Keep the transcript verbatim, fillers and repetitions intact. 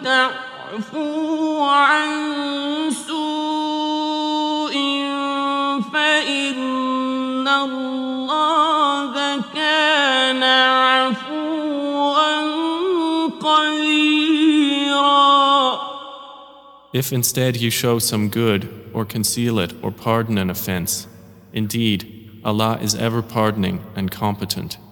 تعفوا عن سوء فإن الله كان عفوا قديرا. If instead you show some good, or conceal it, or pardon an offense, indeed, Allah is ever pardoning and competent.